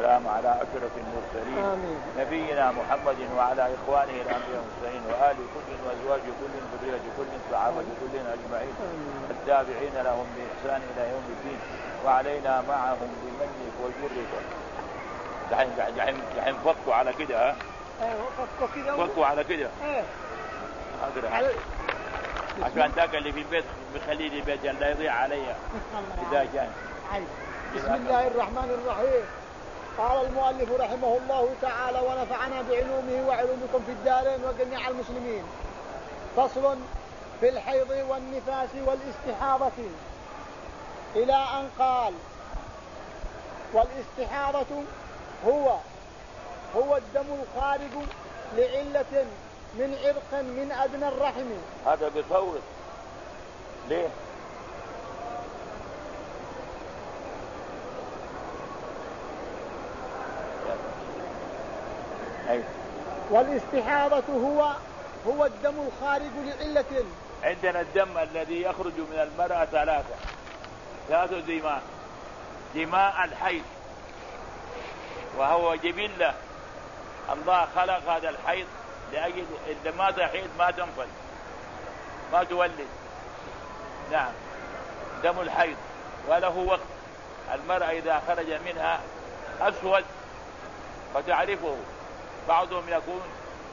والسلام على أشرف المرسلين. آمين. نبينا محمد وعلى إخوانه الأنبياء والمرسلين وآل كل وأزواج كل ذرية كل صحابة كل أجمعين التابعين لهم بإحسان إلى يوم الدين وعلينا معهم بمنك وجرك. دحين فكوا على كده. فكوا على كده. عشان ذاك اللي في البيت بخليه لي بيت لا يضيع علي إذا كان. بسم الله الرحمن الرحيم. قال المؤلف رحمه الله تعالى ونفعنا بعلومه وعلومكم في الدارين وجميع المسلمين. فصل في الحيض والنفاس والاستحاضة إلى أن قال والاستحاضة هو الدم الخارج لعلة من عرق من أدنى الرحم. هذا بصوت ليه؟ والاستحاضة هو الدم الخارج لعلة. عندنا الدم الذي يخرج من المرأة ثلاث دماء. دماء الحيض وهو جبلة، الله خلق هذا الحيض لأجل إذا ما تحيض ما تنفذ ما تولد. نعم دم الحيض وله وقت. المرأة إذا خرج منها أسود فتعرفه. بعضهم يكون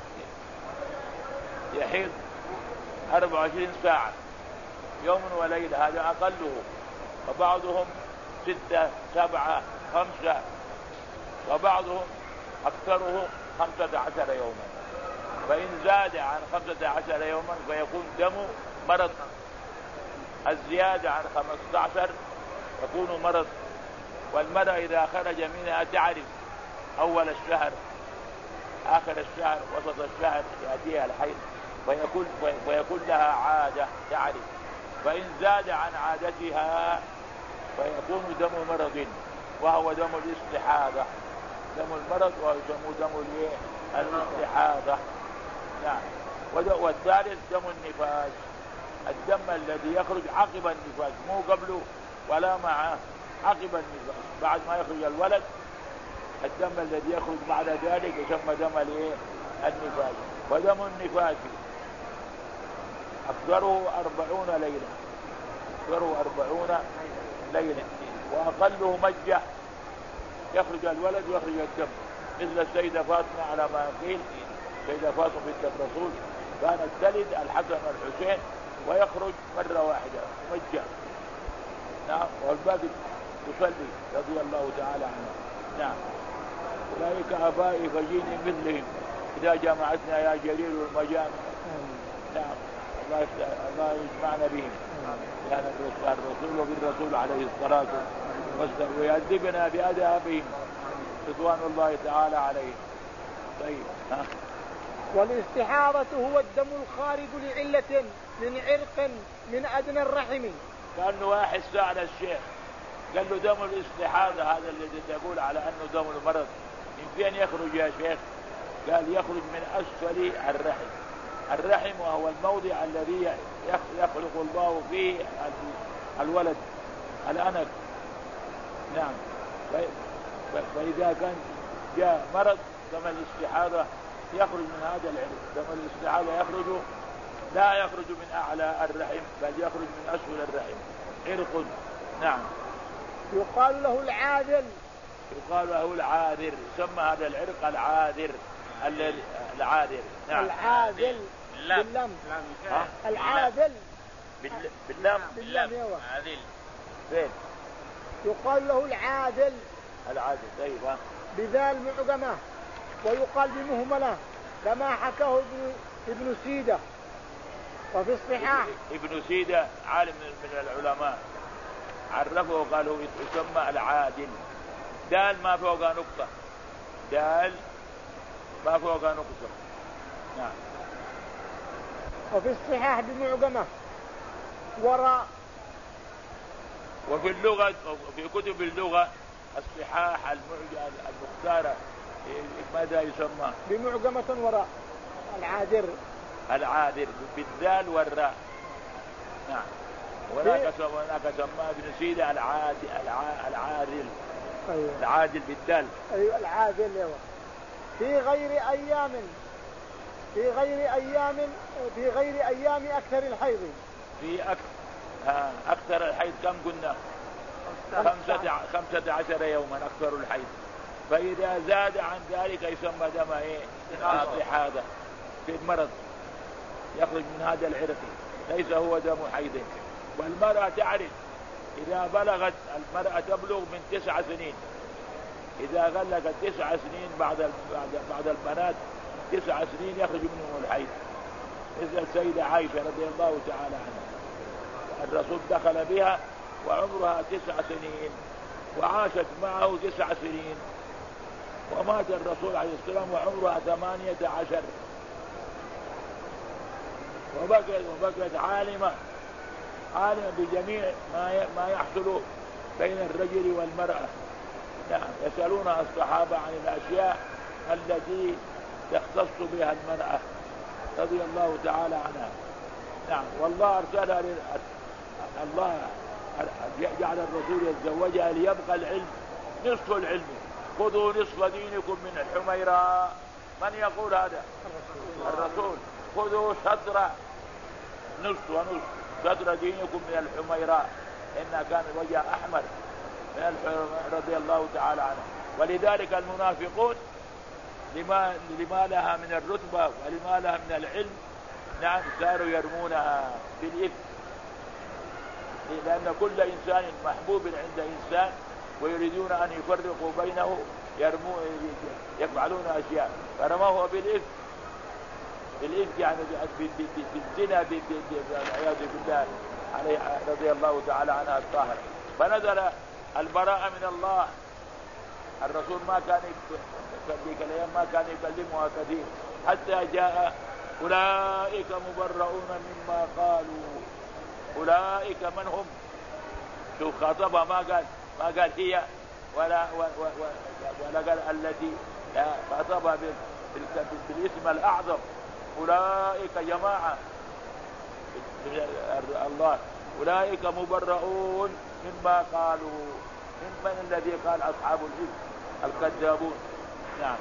يحيض 24 ساعة يوم وليلة هذا أقله، وبعضهم 6 7 5 وبعضهم أكثره 15 يوما. فإن زاد عن 15 يوما فيكون دم مرض. الزيادة عن 15 يكون مرض. والمرأة إذا خرج منها تعرف أول الشهر آخر الشهر وسط الشهر يأتيها الحيض فيكون لها عادة تعرف. فإن زاد عن عادتها فيكون دم مرض وهو دم الاستحاضة. دم المرض ويسمى دم الاستحاضة. نعم. والثالث دم النفاس، الدم الذي يخرج عقب النفاس مو قبله ولا معه، عقب النفاس بعد ما يخرج الولد. الدم الذي يخرج بعد ذلك يسمى دم النفاس. ودم النفاس أكثره 40 ليلة. أكثره 40 ليلة وأقله مجة يخرج الولد ويخرج الدم. مثل السيدة فاطمة على ما قيل، السيدة فاطمة بنت الرسول كانت تلد الحسن والحسين ويخرج مرة واحدة مجة. نعم. والباقي تصلي رضي الله تعالى عنه. نعم. أولئك آبائي فجيني مثلهم إذا جمعتنا يا جليل المجامع. نعم. الله يجمعنا بهم لأن الرسول وبالرسول عليه الصلاة والسلام ويعذبنا بأدابهم رضوان الله تعالى عليه. طيب. والاستحاضة هو الدم الخارج لعلة من عرق من أدنى الرحم. كأنه واحد سأل الشيخ قال له دم الاستحاضة هذا الذي تقول على أنه دم المرض من فين يخرج يا شيخ؟ قال يخرج من أسفل الرحم. الرحم وهو الموضع الذي يخلق الله فيه الولد الأنف. نعم. فإذا كان جاء مرض دم الاستحاضة يخرج من هذا العرق. دم الاستحاضة لا يخرج من أعلى الرحم بل يخرج من أسفل الرحم عرق. نعم. يقال له العاذل. يقال له العاذر. يسمى هذا العرق العاذر. العاذر. نعم. العاذل باللام. العاذل باللام. عاذل. فين؟ يقال له العاذل. العاذل. طيب. بذال معجمة ويقال بمهملة كما حكاه ابن سيدة. وفي الصحاح ابن سيدة عالم من العلماء عرفه وقالوا يسمى العادل. دال ما فوقها نقطة. دال ما فوقها نقطة. نعم. وفي الصحاح بمعجمة وراء. وفي اللغة في كتب اللغة الصحاح المختارة ماذا يسمى؟ بمعجمة وراء. العاذر بالذال والراء. نعم. وهناك سماه ابن سيدة العاذل. أيوة. العادل بالدال. أيوة العادل. أيوة. في غير أيام أكثر الحيض. في أكثر الحيض كم قلنا؟ 15 يوما أكثر الحيض. فإذا زاد عن ذلك يسمى دم استحاضة في المرض، يخرج من هذا العرق، ليس هو دم حيض. والمرأة تعرف إذا بلغت المرأة تبلغ من 9 سنين، إذا غلقت 9 سنين بعد البنات 9 سنين يخرج منهم الحيض، مثل السيدة عائشة رضي الله تعالى عنها. الرسول دخل بها وعمرها 9 سنين وعاشت معه 9 سنين، ومات الرسول عليه السلام وعمرها 18، وبقيت عالمة بجميع ما يحصل بين الرجل والمرأة. نعم، يسألونها الصحابة عن الأشياء التي تختص بها المرأة رضي الله تعالى عنها. نعم، والله أرسلها الله جعل الرسول يتزوجها ليبقى العلم نصف العلم، خذوا نصف دينكم من الحميراء. من يقول هذا؟ الرسول. خذوا شطر، نصف ونصف، شطر دينكم من الحميراء، إنها كان وجه أحمر رضي الله تعالى عنه. ولذلك المنافقون لما لها من الرتبة ولما لها من العلم، نعم، صاروا يرمونها بالإثم، لأن كل إنسان محبوب عند إنسان ويريدون أن يفرقوا بينه، يفعلون أشياء، فرموه بالإثم يعني بالزنا والعياذ بالله عليه رضي الله تعالى عنها الطاهر. فنزل البراء من الله. الرسول ما كان في الأيام ما كان يكلمها كثير، حتى جاء أولئك مبرؤون مما قالوا. أولئك من هم؟ شو خاطبها، ما قال هي ولا قال التي، خاطبها بالاسم الأعظم. أولئك جماعة الله، أولئك مبرؤون مما قالوا. من الذي قال؟ أصحاب الإثم الكذابون. نعم.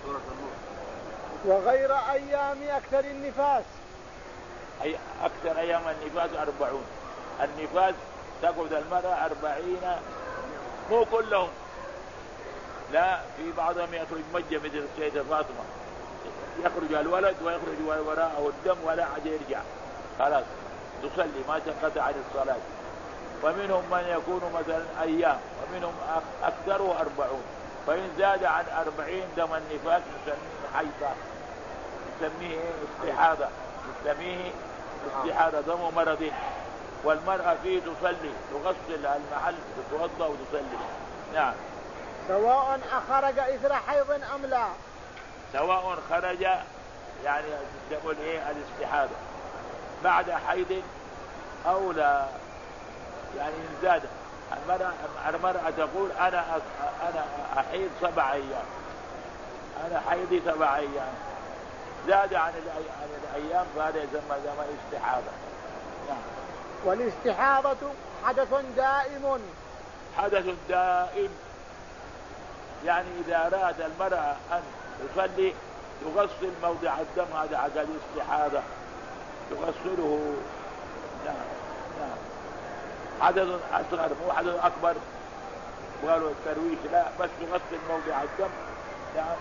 وغير أيام أكثر النفاس. أي أكثر أيام النفاس 40. النفاس تقعد المرأة 40، مو كلهم، لا، في بعضهم يخرج مجة مثل السيدة فاطمة، يخرج الولد ويخرج وراءه الدم ولا عاد يرجع، خلاص تصلي ما تنقطع عن الصلاة. ومنهم من يكون مثلا أيام، ومنهم أكثره 40. فإن زاد عن 40 دم النفاس نسميه حيضة، نسميه استحاضة، نسميه استحاضة، دم مرض. والمرأة فيه تصلي، تغسل المحل، تتوضأ وتصلي. نعم. سواء أخرج إثر حيض أم لا. سواء خرج، يعني تقول الاستحاضة بعد حيض أو لا، يعني إن زاد. المرأة تقول أنا أحيض 7 أيام، أنا حيضي 7 أيام، زاد عن الأيام فهذا يسمى استحاضة. نعم. والاستحاضة حدث دائم. حدث دائم، يعني إذا أراد المرأة أن تصلي تغسل موضع الدم، هذا عقد الاستحاضة، تغسله. نعم. نعم. حدث أصغر مو حدث أكبر، قالوا الترويش، لا، بس تغسل موضع الدم، نعم،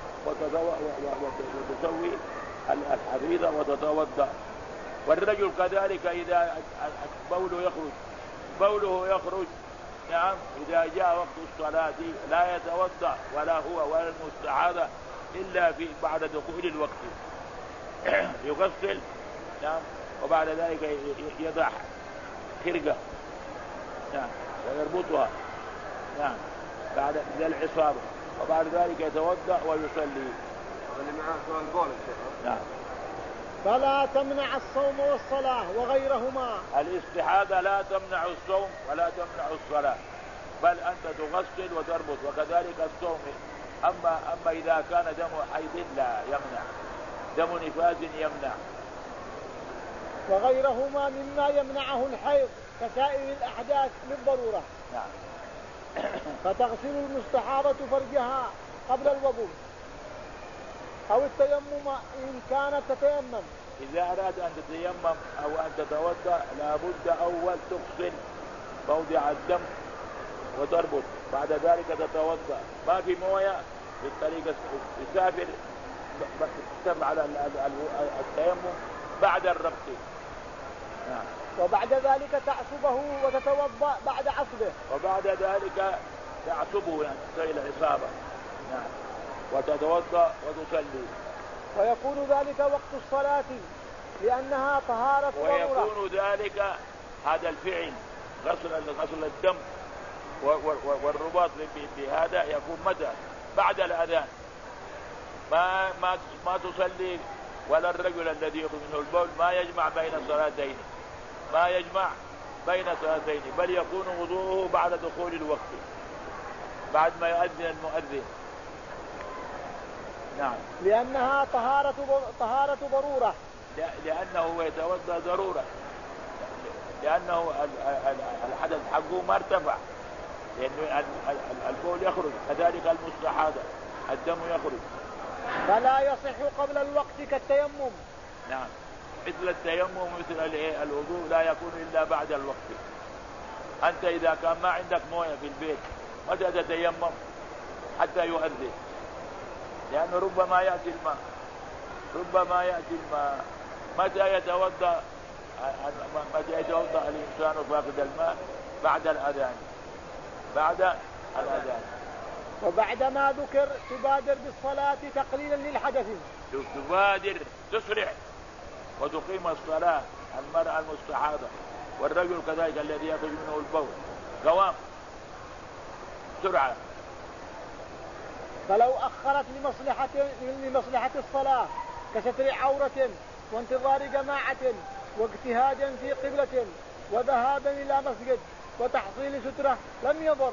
وتسوي الحريضة وتتوضأ. والرجل كذلك إذا بوله يخرج، نعم، إذا جاء وقت الصلاة لا يتوضأ ولا هو ولا المستحاضة إلا بعد دخول الوقت، يغسل، نعم، وبعد ذلك يضع خرقة، نعم، ويربطها، نعم، بعد العصابة، وبعد ذلك يتوضأ ويصلي. اللي معاه سؤال بول. نعم. فلا تمنع الصوم والصلاة وغيرهما. الاستحاضة لا تمنع الصوم ولا تمنع الصلاة، بل أنت تغسل وتربط، وكذلك الصوم. أما إذا كان دم حيض لا يمنع، دم نفاس يمنع. وغيرهما مما يمنعه الحيض كسائر الأحداث للضرورة. نعم. فتغسل المستحاضة فرجها قبل الوضوء أو التيمم إن كانت تتيمم. إذا أراد أن تتيمم أو أن تتوضأ لابد أول تغسل موضع الدم وتربط، بعد ذلك تتوضأ. ما في موية في الطريق يسافر تفعل التيمم بعد الربط. نعم. وبعد ذلك تعصبه وتتوضأ بعد عصبه. وبعد ذلك تعصبه يعني تصير العصابة. نعم. وتتوضأ وتصلي. ويكون ذلك وقت الصلاة لأنها طهارة ضرورة. ويكون ذلك هذا الفعل غسل الدم والرباط بهذا يكون متى؟ بعد الأذان. ما تصلي ولا الرجل الذي يخرج منه البول ما يجمع بين صلاتين، ما يجمع بين صلاتين، بل يكون وضوءه بعد دخول الوقت بعد ما يؤذن المؤذن. نعم. لأنها طهارة ضرورة. لأنه يتوضأ ضرورة، لأنه الحدث حقه ما ارتفع، لأنه البول يخرج، كذلك المستحاضة الدم يخرج. فلا يصح قبل الوقت كالتيمم. نعم. مثل التيمم مثل الوضوء لا يكون إلا بعد الوقت. أنت إذا كان ما عندك موية في البيت متى تتيمم؟ حتى يؤذن، لأنه ربما يأتي الماء. متى يتوضأ الإنسان فاقد الماء؟ بعد الأذان. وبعد ما ذكر تبادر بالصلاة تقليلا للحدث. تبادر تسرع وتقيم الصلاة المرأة المستحاضة والرجل كذلك الذي يخرج منه البول قوام سرعة. فلو أخرت لمصلحة الصلاة كستر عورة وانتظار جماعة واجتهادا في قبلة وذهابا إلى مسجد وتحصيل سترة لم يضر.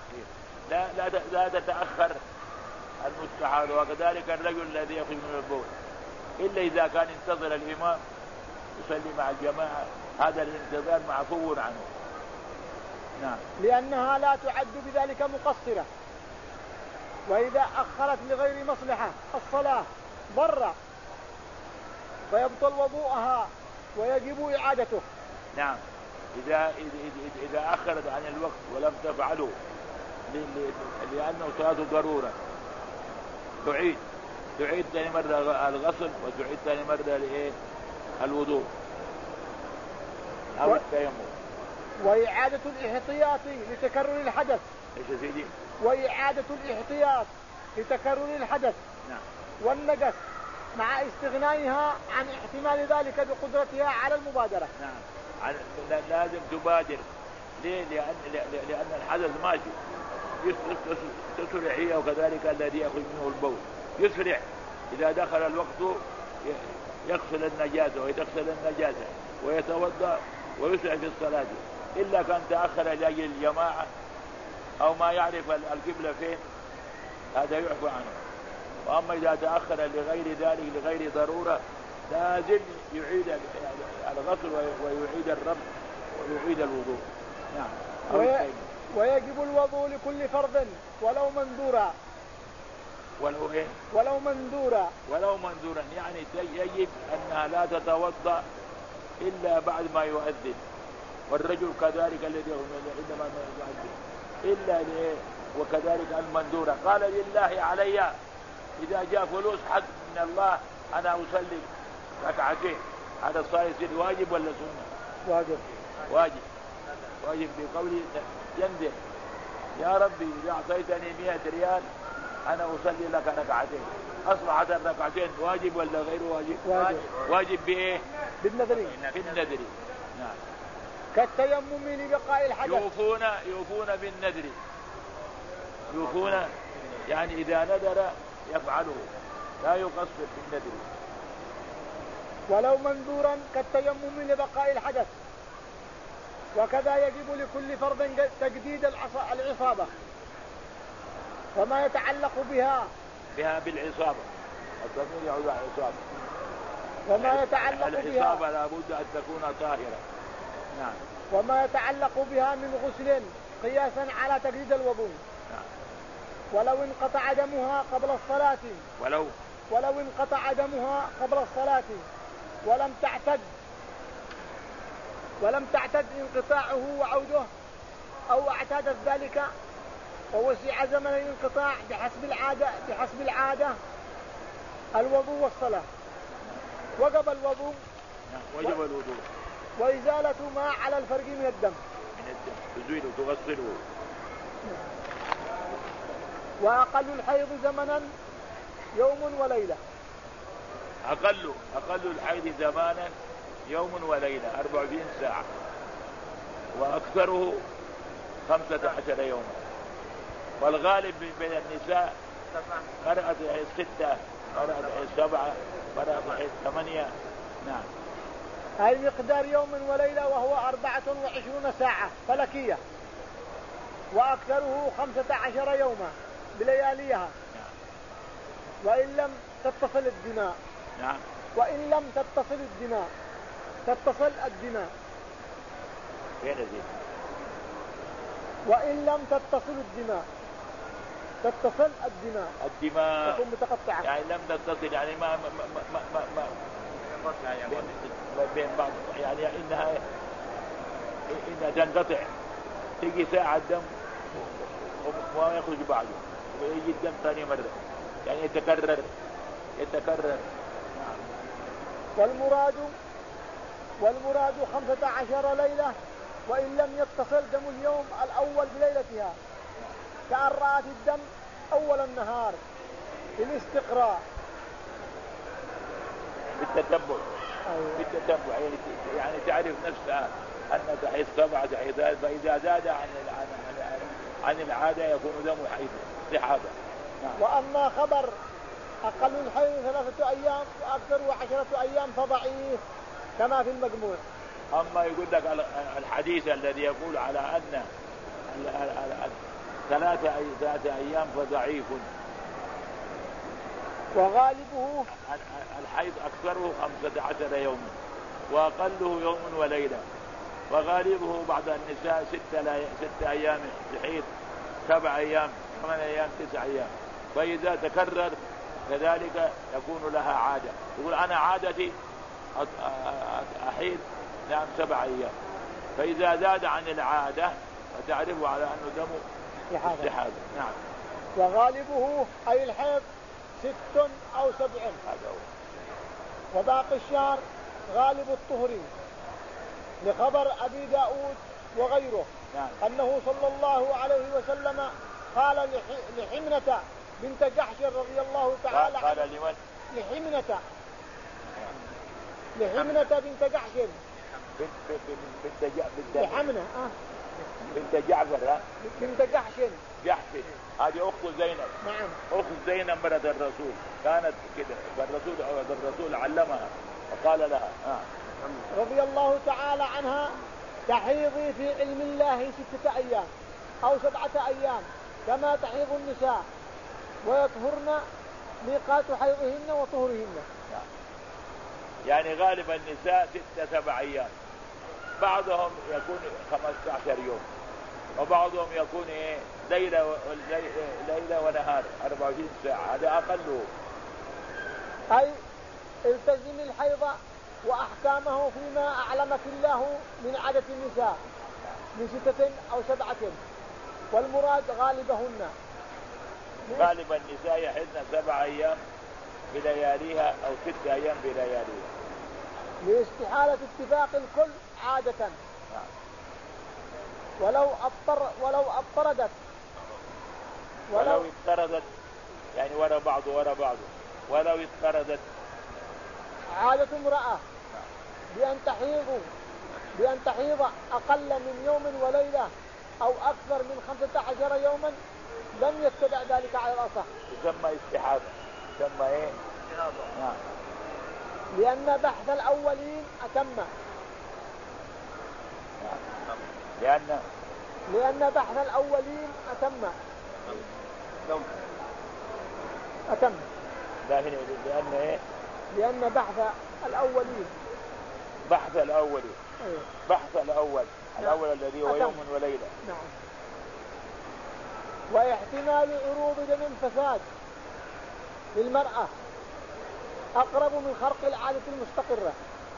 لا تتأخر المستحاضة وكذلك الرجل الذي يخرج من البول إلا إذا كان ينتظر الإمام يصلي مع الجماعة، هذا الانتظار معفو عنه. نعم. لأنها لا تعد بذلك مقصرة. وإذا أخرت لغير مصلحة الصلاة ضر فيبطل وضوءها ويجب إعادته. نعم. إذا أخرت عن الوقت ولم تفعله لأنه صلاة ضرورة تعيد ثاني مرة الغسل وتعيد ثاني مرة الوضوء أو التيمم. وإعادة الاحتياط لتكرر الحدث. إيش يا سيدي؟ وإعادة الاحتياط لتكرر الحدث. نعم. والنقص مع استغنائها عن احتمال ذلك بقدرتها على المبادرة. نعم. لازم تبادر. ليه؟ لأن الحدث ماشي تسرع هي وكذلك الذي يأخذ منه البول يسرع. إذا دخل الوقت يغسل النجاسة ويتغسل النجاسة ويتوضأ ويسرع في الصلاة. إلا كان تأخر لأجل الجماعة أو ما يعرف القبلة فين هذا يعفى عنه. وأما إذا تأخر لغير ذلك لغير ضرورة لازم يعيد الغسل ويعيد الربط ويعيد الوضوء. نعم. ويجب الوضوء لكل فرض ولو منذورا. ولو منذورا يعني يجب أنها لا تتوضأ إلا بعد ما يؤذن، والرجل كذلك الذي عندما يؤذن إلا وكذلك المنذورة. قال لله علي إذا جاء فلوس حد من الله أنا أصلي ركعتين، هذا الصلاة يصير واجب ولا سنة؟ واجب بقوله ينذر يا ربي إذا أعطيتني 100 ريال أنا أصلي لك ركعتين. أصبحت الركعتين واجب ولا غير واجب؟ واجب بإيه؟ بالنذر. نعم. كالتيمم لبقاء الحدث. يوفون بالنذر. يعني إذا نذر يفعله لا يقصر بالنذر. ولو منذورا كالتيمم لبقاء الحدث. وكذا يجب لكل فرض تجديد العصابة وما يتعلق بها بالعصابة. الضمير يعود على العصابة. وما يتعلق بها العصابة لا بد أن تكون طاهرة نعم. وما يتعلق بها من غسل قياسا على تجديد الوضوء. نعم. ولو انقطع دمها قبل الصلاة ولو انقطع دمها قبل الصلاة ولم تعتد انقطاعه وعوده أو اعتادت ذلك ووسع زمن الانقطاع بحسب العادة الوضوء والصلاة وجب الوضوء وإزالة ما على الفرج من الدم تزيله تغسله. وأقل الحيض زمنا يوم وليلة. أقل الحيض زمانا يوم وليلة 24 ساعة وأكثره 15 يوما. والغالب بين النساء مرأة 6 مرأة 7 مرأة 8. نعم. هاي مقدار يوم وليلة وهو 24 ساعة فلكية وأكثره 15 يوما بلياليها. وإن لم تتصل الدماء. نعم. وإن لم تتصل الدماء وإن لم تتصل الدماء تكون متقطعة يعني لم تتصل يعني ما بين بعض يعني إنها تنقطع تيجي ساعة دم وما يخرج بعده ويجي الدم ثاني مرة يعني يتكرر. والمراد 15 ليلة وإن لم يتصل دم اليوم الأول بليلتها كأن رأت الدم أول النهار بالاستقراء بالتتبع. يعني تعرف نفسها أن تحيض 7 تحيضات فإذا زاد عن العادة يكون دم حيض استحاضة. وأما خبر أقل الحيض 3 أيام وأكثر 10 أيام فضعيف كما في المجموع. أما يقول لك الحديث الذي يقول على أن 3 أيام فضعيف. وغالبه الحيض أكثره 15 يوما وأقله يوم وليلة وغالبه بعض النساء 6 أيام تحيض 7 أيام 8 أيام 9 أيام. فإذا تكرر كذلك يكون لها عادة. يقول أنا عادتي أحيض 7 أيام فإذا زاد عن العادة فتعرف على أنه دم استحاضة. نعم. وغالبه أي الحيض 6 أو 7 هذا هو. وباقي الشهر غالب الطهر لخبر أبي داود وغيره. نعم. أنه صلى الله عليه وسلم قال لحمنة بنت جحش رضي الله تعالى قال لمن؟ لحمنة بنت جحش لحمنة بنت جعفر بنت جحش هذه أخت زينب. نعم. أخت زينب مرة الرسول كانت كده فالرسول علمها وقال لها رضي الله تعالى عنها تحيضي في علم الله 6 أيام أو 7 أيام كما تحيض النساء ويطهرن ميقات حيضهن وطهرهن. يعني غالبا النساء 6-7 أيام بعضهم يكون 15 يوم وبعضهم يكون ليلة ونهار 24 ساعة هذا أقله. أي التزم الحيض وأحكامه فيما أعلمك الله من عادة النساء من 6 أو 7 والمراد غالبهن. غالب النساء يحيضن 7 أيام بلياليها أو 6 أيام بلياليها لاستحالة اتفاق الكل عادة. ولو اضطردت يعني وراء بعض ولو اضطردت عادة امرأة بأن تحيض أقل من يوم وليلة أو أكثر من 15 يوما لم يتبع ذلك على الأصح. يسمى استحاضة. يسمى إيه؟ نعم. لأن بحث الأولين أتم. لأن بحث الأولين أتم. لأن إيه؟ لأن بحث الأولين بحث الأول الذي هو يوم وليلة. نعم. واحتمال عروض دم فساد للمرأة أقرب من خرق العادة المستقرة.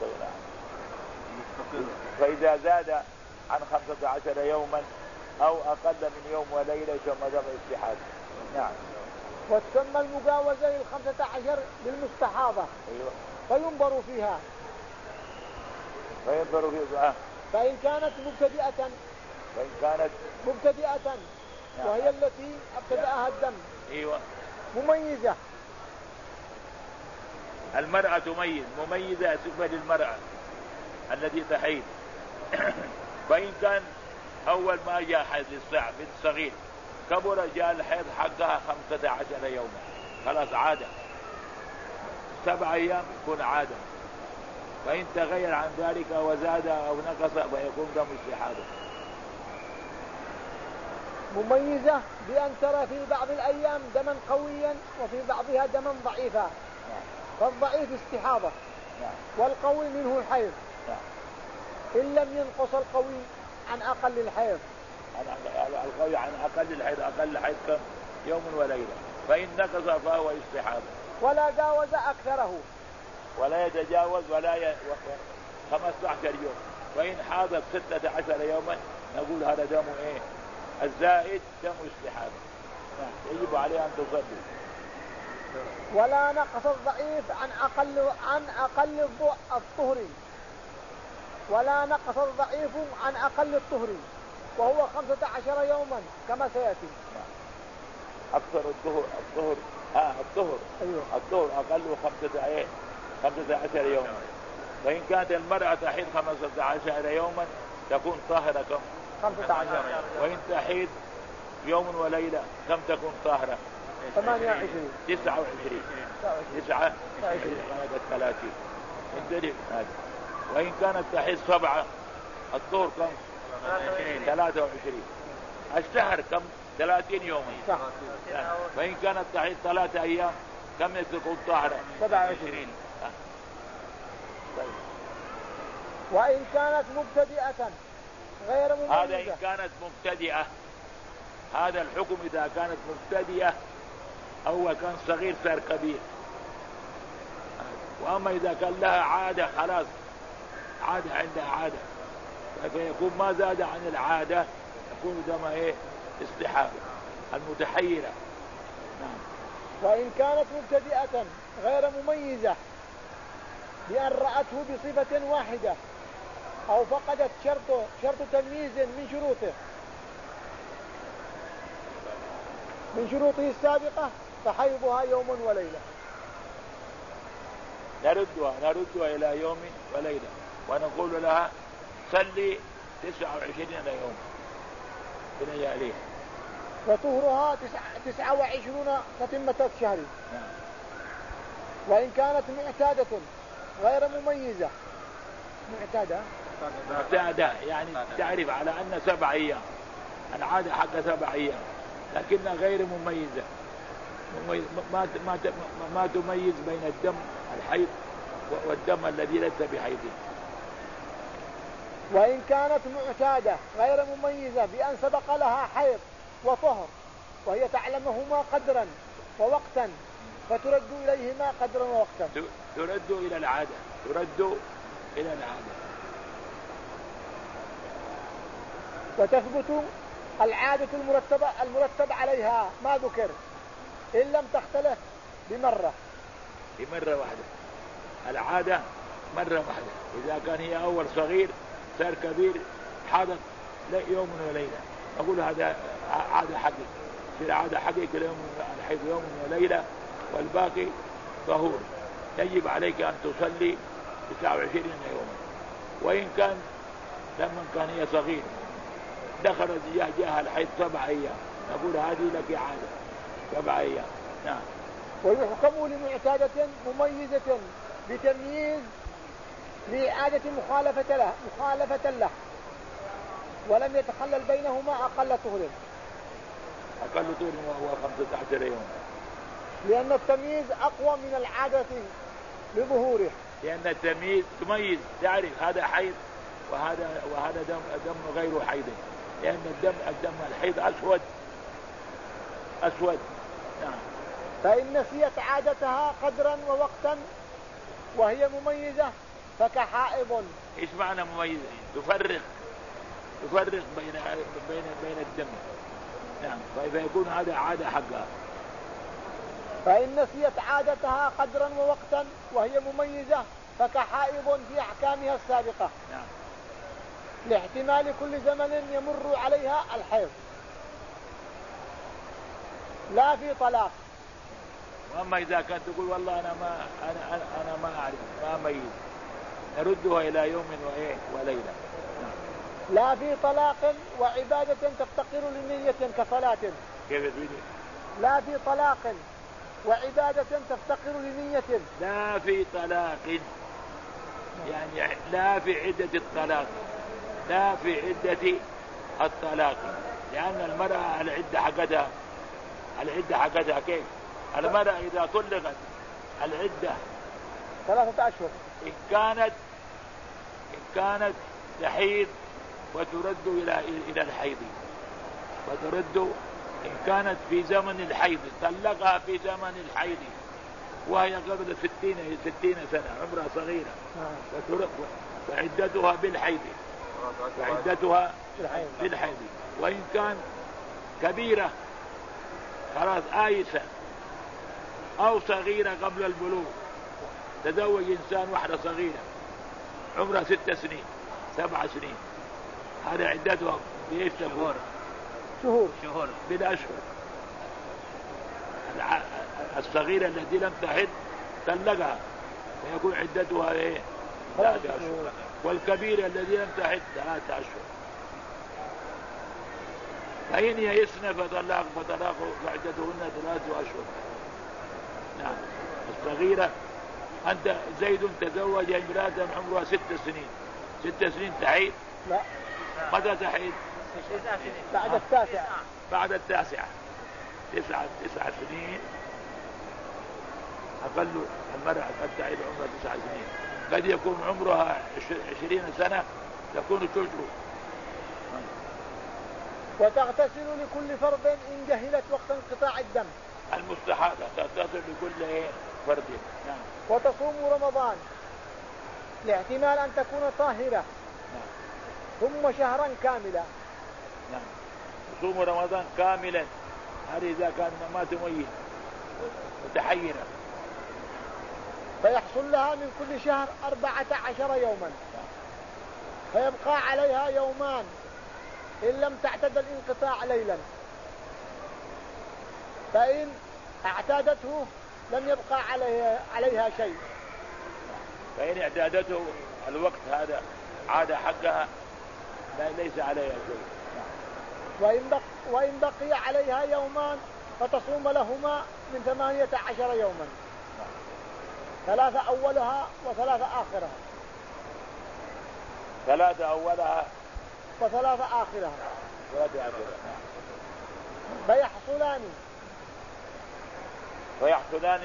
فإذا زاد عن 15 يوما أو أقل من يوم وليلة يسمى دم استحاضة. نعم. وتسمى المجاوزة لل15 للمستحاضة. أيوة. فينظر فيها. فإن كانت مبتدئة وهي التي ابتدأها الدم. أيوة. مميزة. المرأة تميز مميزة صفة للمرأة التي تحيض. فإن كان أول ما جاء حيض للصعب الصغير كبر جاء الحيض حقها 15 يوما خلاص عادة 7 أيام يكون عادة. فإن تغير عن ذلك وزاد أو نقص فيكون دم استحاضة. مميزة بأن ترى في بعض الأيام دما قويا وفي بعضها دما ضعيفا. فالضعيف استحاضة والقوي منه الحيض إن لم ينقص القوي عن أقل الحيض. القوي عن أقل الحيض كم يوم وليلة. فإن نقص فهو استحاضة ولا جاوز أكثره ولا يتجاوز 15 يوم. وإن حاضت 16 يوما نقول هذا دم الزائد دم استحاضة. يجب عليه أن تصلي. ولا نقص الضعيف عن أقل الطهر. ولا نقص الضعيف عن أقل الطهر وهو 15 يوما كما سيأتي. أكثر الطهر أيوه. الطهر أقل 15 يوما. فإن كانت المرأة تحيض 15 يوما تكون طاهرة كم 15. وإن تحيض يوم وليلة كم تكون طاهرة 28 29 30. انتبه هذا. وإن كانت تحيض 7 الطهر كم 23. الشهر كم 30 يوما. فإن كانت تحيض 3 أيام كم تكون طاهرة 27. وإن كانت مبتدئة غير مميزة. هذا إن كانت مبتدئة. هذا الحكم إذا كانت مبتدئة أو كان صغير صار كبير. وأما إذا كان لها عادة خلاص عادة عندها عادة فيكون ما زاد عن العادة يكون دم استحاضة المتحيرة. نعم. وإن كانت مبتدئة غير مميزة بأن رأته بصفة واحدة أو فقدت شرط تمييز من شروطه السابقة فحيضها يوم وليلة. نردها إلى يوم وليلة ونقول لها صلي 29 يوم بلياليه. وطهرها 29 تتمة الشهر. وإن كانت معتادة غير مميزة. معتادة يعني تعرف على أن 7 أيام العادة حق 7 أيام لكنها غير مميزة. ما تميز بين الدم الحيض والدم الذي ليس بحيض. وإن كانت معتادة غير مميزة بأن سبق لها حيض وطهر وهي تعلمهما قدرا ووقتا فترد إليهما قدرا ووقتا. ترد إلى العادة. وتثبت العادة المرتب عليها ما ذكر إن لم تختلف بمرة واحدة. العادة مرة واحدة. إذا كان هي أول صغير صار كبير حاضر يوم وليلة أقول هذا عادة حقيقي. في العادة حقيقي يوم وليلة والباقي ظهور. يجب عليك أن تصلي 29 يوما. وإن كان لما كان هي صغير دخلت جاءها الحيض 7 أيام نقول هذه لك عادة 7 أيام. نعم. ويحكم لمعتادة مميزة بتمييز لإعادة مخالفة له ولم يتخلل بينهما أقل طهر وهو 15 يوم. لأن التمييز أقوى من العادة لظهوره. لأن التمييز تميز تعرف هذا حيض وهذا دم غير حيض، لأن الدم الحيض أسود. نعم. فإن نسيت عادتها قدرا ووقتا وهي مميزة فكحائض. إيش معنى مميزة؟ تفرق بين الدم. نعم. فيكون هذا عادة حقها. فإن نسيت عادتها قدرا ووقتا وهي مميزة فكحائض في أحكامها السابقة. نعم. لاحتمال كل زمن يمر عليها الحيض لا في طلاق. وأما إذا كانت تقول والله أنا ما أعرف ما أميز، نردها إلى يوم وليلة. لا في طلاق وعبادة تفتقر لنية كصلاة. كيف تقولي؟ لا في طلاق وعبادة تفتقر لنية. لا في طلاق يعني لا في عدة الطلاق، لا في عدة الطلاق، لأن المرأة العدة حقتها كيف؟ المرأة إذا طلقت العدة 3 أشهر إن كانت تحيض وترد إلى الحيض، وترد إن كانت في زمن الحيض، طلقها في زمن الحيض وهي قبل 60 سنة عمرها صغيرة، وعدتها بالحيض، وإن كان كبيرة خلاص آيسة أو صغيرة قبل البلوغ، تزوج إنسان واحدة صغيرة عمرها 6 سنين 7 سنين، هذا عدتها بإيش؟ شهور بالأشهر. الصغيرة التي لم تحد طلقها فيكون عدتها 3 أشهر، والكبيرة التي لم تحد 3 أشهر. فإن يئسن فطلاق فعدتهن 3 أشهر. نعم. الصغيرة أنت زيد تزوج امرأة عمرها 6 سنين، 6 سنين تحيد؟ لا. متى تحيد؟ بعد التاسعة 9 سنين أقل المرأة قد تعيد عمرها 9 سنين، قد يكون عمرها 20 سنة تكون تشعر. وتغتسل لكل فرض إن جهلت وقت انقطاع الدم. المستحاضة تغتسل لكل فرض. نعم. وتصوم رمضان لاحتمال أن تكون طاهرة. نعم. ثم شهرا كاملا. نعم. تصوم رمضان كاملا، هذه إذا كان ما تميز متحيرة، فيحصل لها من كل شهر 14 يوما، فيبقى عليها يومان إن لم تعتد الانقطاع ليلا، فإن اعتادته لم يبقى عليها شيء. فإن اعتادته الوقت هذا عاد حقها ليس عليها شيء. وإن بقي عليها يومان فتصوم لهما من 18 يوما، 3 أولها و3 آخرها. 3 أولها و3 آخرها. فيحصلان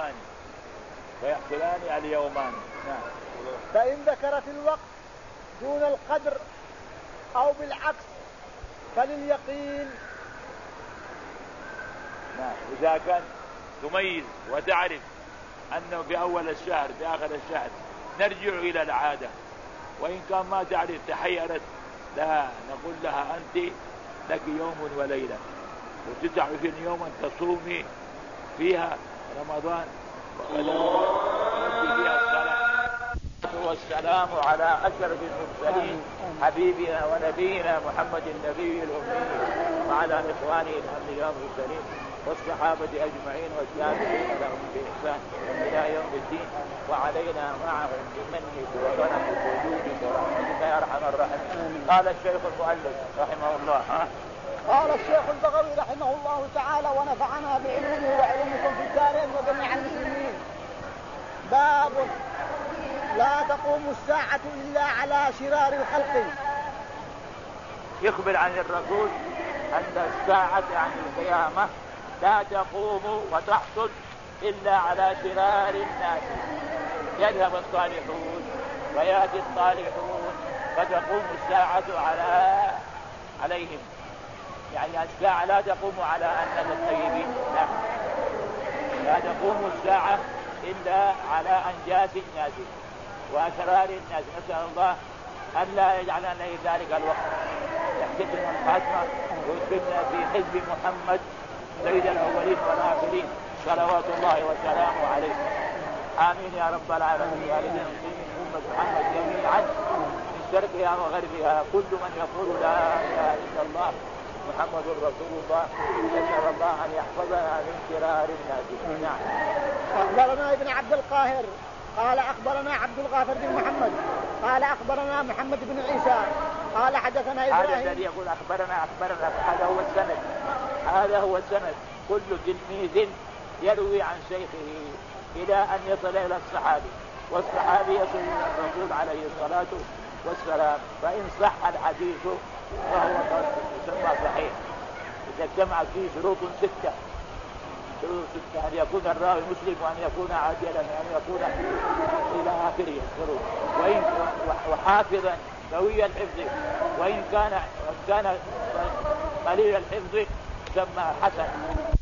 اليومان. نعم. فإن ذكرت الوقت دون القدر أو بالعكس فلليقين. نعم. إذا كان تميز وتعرف أنه في أول الشهر في آخر الشهر نرجع إلى العادة، وإن كان ما تعرف تحيرت، لا نقول لها أنت لك يوم وليلة و29 يوما تصومي فيها رمضان وتؤدي فيها الصلاة. والسلام على أشرف المرسلين حبيبنا ونبينا محمد النبي الأمي وعلى إخوانه الأنبياء المرسلين والصحابة أجمعين والتابعين لهم بإحسان إلى يوم الدين، وعلينا معهم بمنك وكرمك وجودك ورحمتك يا أرحم الراحمين. قال الشيخ المؤلف رحمه الله. قال الشيخ البغوي رحمه الله تعالى ونفعنا بعلومه وعلومكم في الدارين وجميع المسلمين. باب لا تقوم الساعة إلا على شرار الخلق. يخبر عن الرسول أن الساعة عن القيامة لا تقوم وتحصل إلا على شرار الناس. يذهب الصالحون ويأتي الصالحون فتقوم الساعة عليهم، يعني الساعة لا تقوم على أننا الطيبين، لا تقوم الساعة إلا على أنجاس الناس وأشرار الناس. نسأل الله أن لا يجعلنا في ذلك الوقت، يحسبنا الخاتمة ويدخلنا في حزب محمد سيد الأولين والآخرين صلوات الله وسلامه عليه. آمين يا رب العالمين. يا رب أمة محمد جميعا من شرقها وغربها كل من يقول لا إله إلا الله محمد رسول الله، نسأل الله أن يحفظنا من شرار الناس. نعم. أخبرنا ابن عبد القاهر قال أخبرنا عبد الغافر بن محمد قال أخبرنا محمد بن عيسى قال حدثنا إبراهيم. هذا الذي يقول أخبرنا هذا هو السند. كل تلميذ يروي عن شيخه إلى أن يصل إلى الصحابي، والصحابي يصل إلى الرسول عليه الصلاة والسلام. فإن صح الحديث فهو يسمى صحيح إذا اجتمعت فيه شروط ستة، أن يكون الراوي مسلم وأن يكون عاجلا وأن يكون إلى آخره الشروط، وحافظا قوي الحفظ، وإن كان قليل الحفظ يسمى حسن.